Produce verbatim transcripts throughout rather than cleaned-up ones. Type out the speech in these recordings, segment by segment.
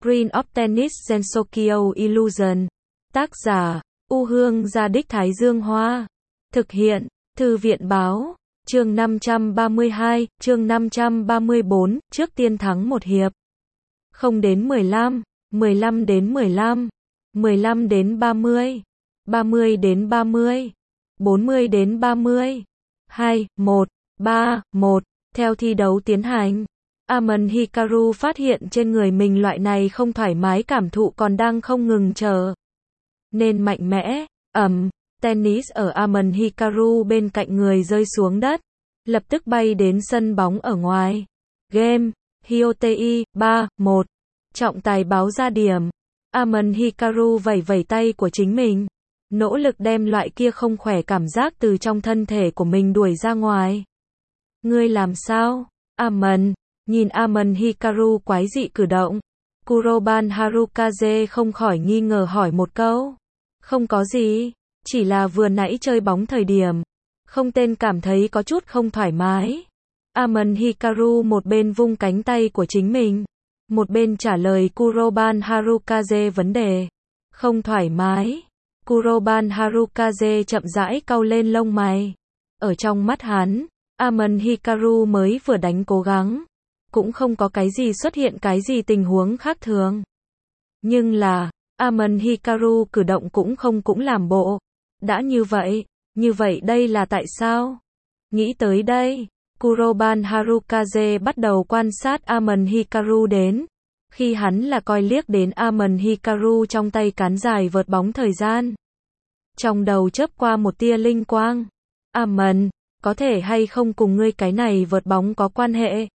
Green of Tennis Sensokyo Illusion. Tác giả, U Hương Gia Đích Thái Dương Hoa. Thực hiện, Thư viện Báo. Chương năm trăm ba mươi hai, chương năm trăm ba mươi bốn, trước tiên thắng một hiệp. Không đến mười lăm, mười lăm đến mười lăm, mười lăm đến ba mươi, ba mươi đến ba mươi, bốn mươi đến ba mươi. hai, một, ba, một. Theo thi đấu tiến hành, Amon Hikaru phát hiện trên người mình loại này không thoải mái cảm thụ còn đang không ngừng chờ nên mạnh mẽ. Ầm, tennis ở Amon Hikaru bên cạnh người rơi xuống đất, lập tức bay đến sân bóng ở ngoài. Game, Hyotei, ba, một. Trọng tài báo ra điểm. Amon Hikaru vẩy vẩy tay của chính mình, nỗ lực đem loại kia không khỏe cảm giác từ trong thân thể của mình đuổi ra ngoài. Ngươi làm sao? Amon, nhìn Amon Hikaru quái dị cử động, Kuroban Harukaze không khỏi nghi ngờ hỏi một câu. Không có gì, chỉ là vừa nãy chơi bóng thời điểm, không tên cảm thấy có chút không thoải mái. Amon Hikaru một bên vung cánh tay của chính mình, một bên trả lời Kuroban Harukaze vấn đề. Không thoải mái. Kuroban Harukaze chậm rãi cau lên lông mày. Ở trong mắt hắn, Amon Hikaru mới vừa đánh cố gắng, cũng không có cái gì xuất hiện cái gì tình huống khác thường. Nhưng là, Amon Hikaru cử động cũng không cũng làm bộ. Đã như vậy, như vậy đây là tại sao? Nghĩ tới đây, Kuroban Harukaze bắt đầu quan sát Amon Hikaru đến. Khi hắn là coi liếc đến Amon Hikaru trong tay cán dài vợt bóng thời gian. Trong đầu chớp qua một tia linh quang. Amon, có thể hay không cùng ngươi cái này vợt bóng có quan hệ?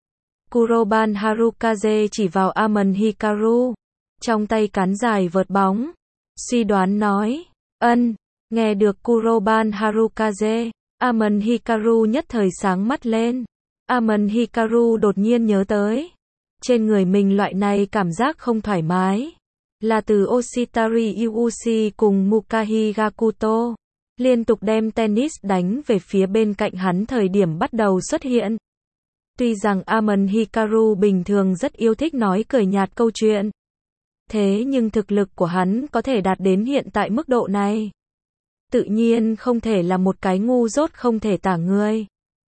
Kuroban Harukaze chỉ vào Amon Hikaru, trong tay cán dài vợt bóng, suy đoán nói. Ân, nghe được Kuroban Harukaze, Amon Hikaru nhất thời sáng mắt lên. Amon Hikaru đột nhiên nhớ tới, trên người mình loại này cảm giác không thoải mái, là từ Oshitari Yuuchi cùng Mukahi Gakuto liên tục đem tennis đánh về phía bên cạnh hắn thời điểm bắt đầu xuất hiện. Tuy rằng Amon Hikaru bình thường rất yêu thích nói cười nhạt câu chuyện, thế nhưng thực lực của hắn có thể đạt đến hiện tại mức độ này, tự nhiên không thể là một cái ngu dốt không thể tả người.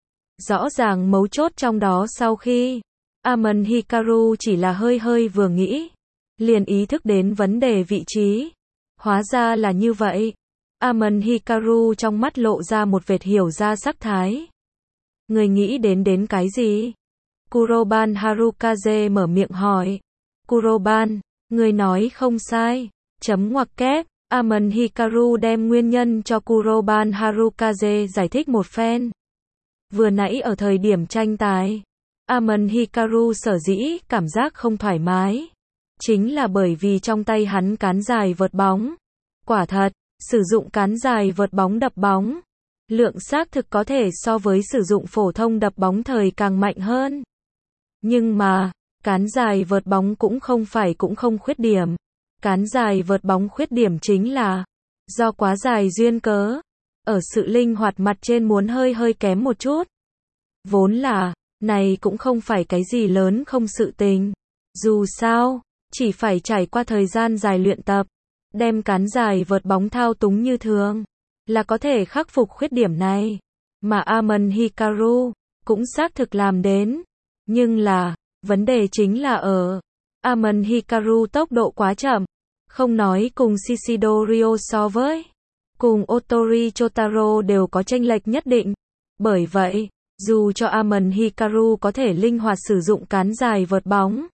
Rõ ràng mấu chốt trong đó sau khi Amon Hikaru chỉ là hơi hơi vừa nghĩ, liền ý thức đến vấn đề vị trí. Hóa ra là như vậy. Amon Hikaru trong mắt lộ ra một vệt hiểu ra sắc thái. Người nghĩ đến đến cái gì? Kuroban Harukaze mở miệng hỏi. Kuroban, người nói không sai. Chấm ngoặc kép. Amon Hikaru đem nguyên nhân cho Kuroban Harukaze giải thích một phen. Vừa nãy ở thời điểm tranh tài, Amon Hikaru sở dĩ cảm giác không thoải mái, chính là bởi vì trong tay hắn cán dài vợt bóng. Quả thật, sử dụng cán dài vợt bóng đập bóng, lượng xác thực có thể so với sử dụng phổ thông đập bóng thời càng mạnh hơn. Nhưng mà, cán dài vợt bóng cũng không phải cũng không khuyết điểm. Cán dài vợt bóng khuyết điểm chính là do quá dài duyên cớ, ở sự linh hoạt mặt trên muốn hơi hơi kém một chút. Vốn là, này cũng không phải cái gì lớn không sự tình. Dù sao, chỉ phải trải qua thời gian dài luyện tập, đem cán dài vợt bóng thao túng như thường, là có thể khắc phục khuyết điểm này. Mà Amon Hikaru cũng xác thực làm đến. Nhưng là, vấn đề chính là ở Amon Hikaru tốc độ quá chậm. Không nói cùng Shishido Ryo so với, cùng Otori Chotaro đều có chênh lệch nhất định. Bởi vậy, dù cho Amon Hikaru có thể linh hoạt sử dụng cán dài vợt bóng,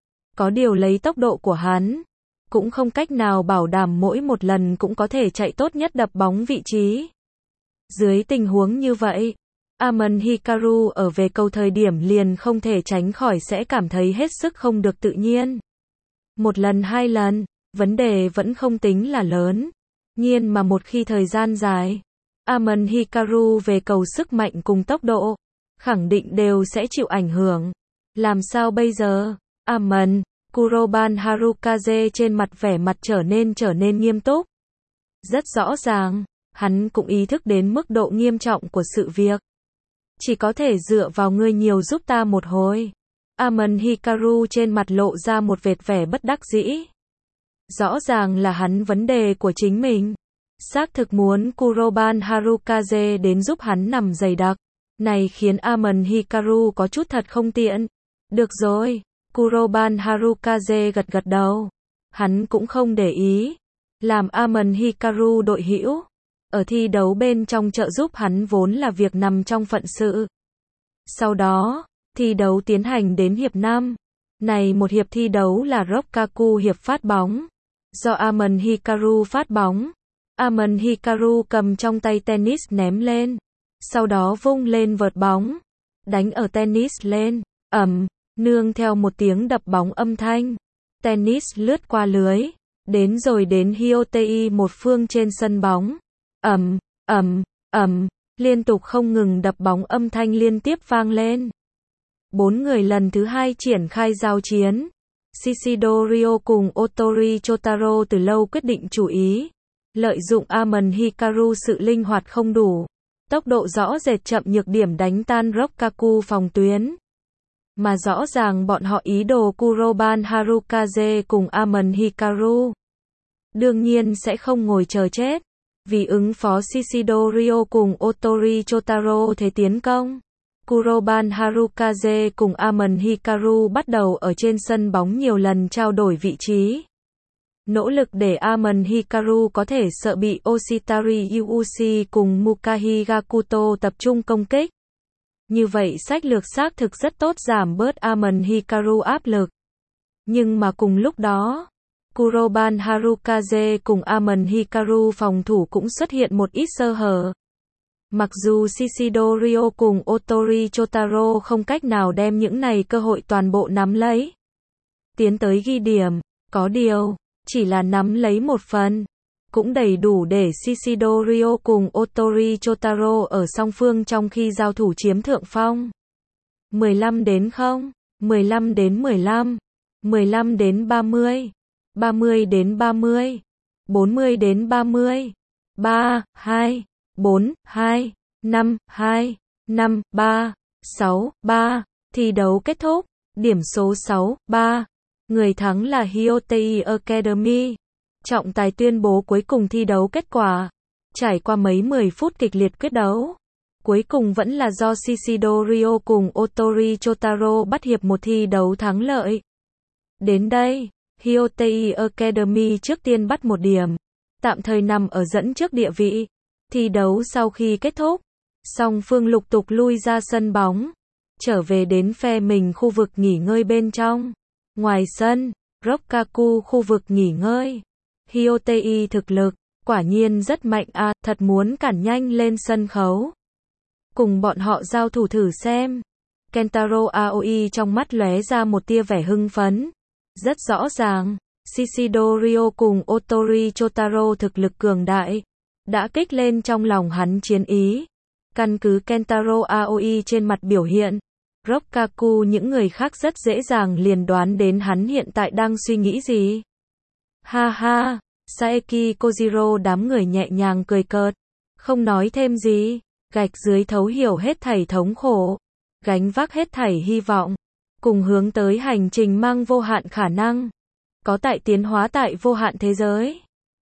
có điều lấy tốc độ của hắn, cũng không cách nào bảo đảm mỗi một lần cũng có thể chạy tốt nhất đập bóng vị trí. Dưới tình huống như vậy, Amon Hikaru ở về cầu thời điểm liền không thể tránh khỏi sẽ cảm thấy hết sức không được tự nhiên. Một lần hai lần, vấn đề vẫn không tính là lớn. Nhiên mà một khi thời gian dài, Amon Hikaru về cầu sức mạnh cùng tốc độ, khẳng định đều sẽ chịu ảnh hưởng. Làm sao bây giờ? Amon, Kuroban Harukaze trên mặt vẻ mặt trở nên trở nên nghiêm túc. Rất rõ ràng, hắn cũng ý thức đến mức độ nghiêm trọng của sự việc. Chỉ có thể dựa vào ngươi nhiều giúp ta một hồi. Amon Hikaru trên mặt lộ ra một vệt vẻ bất đắc dĩ. Rõ ràng là hắn vấn đề của chính mình. Xác thực muốn Kuroban Harukaze đến giúp hắn nằm dày đặc. Này khiến Amon Hikaru có chút thật không tiện. Được rồi, Kuroban Harukaze gật gật đầu. Hắn cũng không để ý. Làm Amon Hikaru đội hữu. Ở thi đấu bên trong trợ giúp hắn vốn là việc nằm trong phận sự. Sau đó, thi đấu tiến hành đến hiệp năm. Này một hiệp thi đấu là Rokkaku hiệp phát bóng. Do Amon Hikaru phát bóng. Amon Hikaru cầm trong tay tennis ném lên. Sau đó vung lên vợt bóng. Đánh ở tennis lên. Ầm, nương theo một tiếng đập bóng âm thanh. Tennis lướt qua lưới. Đến rồi đến Hyotei một phương trên sân bóng. Ầm, ầm, ầm, liên tục không ngừng đập bóng âm thanh liên tiếp vang lên. Bốn người lần thứ hai triển khai giao chiến. Shishido Ryo cùng Otori Chotaro từ lâu quyết định chủ ý. Lợi dụng Amon Hikaru sự linh hoạt không đủ. Tốc độ rõ rệt chậm nhược điểm đánh tan Rokkaku phòng tuyến. Mà rõ ràng bọn họ ý đồ Kuroban Harukaze cùng Amon Hikaru. Đương nhiên sẽ không ngồi chờ chết. Vì ứng phó Shishido Ryo cùng Otori Chotaro thế tiến công. Kuroban Harukaze cùng Amon Hikaru bắt đầu ở trên sân bóng nhiều lần trao đổi vị trí. Nỗ lực để Amon Hikaru có thể sợ bị Oshitari Yuuchi cùng Mukahi Gakuto tập trung công kích. Như vậy sách lược xác thực rất tốt giảm bớt Amon Hikaru áp lực. Nhưng mà cùng lúc đó, Kuroban Harukaze cùng Amon Hikaru phòng thủ cũng xuất hiện một ít sơ hở. Mặc dù Shishido Ryo cùng Otori Chotaro không cách nào đem những này cơ hội toàn bộ nắm lấy. Tiến tới ghi điểm, có điều, chỉ là nắm lấy một phần. Cũng đầy đủ để Shishido Ryo cùng Otori Chotaro ở song phương trong khi giao thủ chiếm thượng phong. mười lăm đến không, mười lăm đến mười lăm, mười lăm đến ba mươi, ba mươi đến ba mươi, bốn mươi đến ba mươi, ba, hai, bốn, hai, năm, hai, năm, ba, sáu, ba, thi đấu kết thúc, điểm số sáu, ba, người thắng là Hyotei Academy. Trọng tài tuyên bố cuối cùng thi đấu kết quả. Trải qua mấy mười phút kịch liệt quyết đấu, cuối cùng vẫn là do Shishido Ryo cùng Otori Chotaro bắt hiệp một thi đấu thắng lợi. Đến đây, Hyotei Academy trước tiên bắt một điểm, tạm thời nằm ở dẫn trước địa vị. Thi đấu sau khi kết thúc, song phương lục tục lui ra sân bóng, trở về đến phe mình khu vực nghỉ ngơi bên trong. Ngoài sân, Rokkaku khu vực nghỉ ngơi. Hyotei thực lực, quả nhiên rất mạnh à, thật muốn cản nhanh lên sân khấu. Cùng bọn họ giao thủ thử xem. Kentaro Aoi trong mắt lóe ra một tia vẻ hưng phấn. Rất rõ ràng, Shishido Ryo cùng Otori Chotaro thực lực cường đại, đã kích lên trong lòng hắn chiến ý. Căn cứ Kentaro Aoi trên mặt biểu hiện, Rokkaku những người khác rất dễ dàng liền đoán đến hắn hiện tại đang suy nghĩ gì. Ha ha, Saeki Kojiro đám người nhẹ nhàng cười cợt, không nói thêm gì, gạch dưới thấu hiểu hết thảy thống khổ, gánh vác hết thảy hy vọng, cùng hướng tới hành trình mang vô hạn khả năng, có tại tiến hóa tại vô hạn thế giới.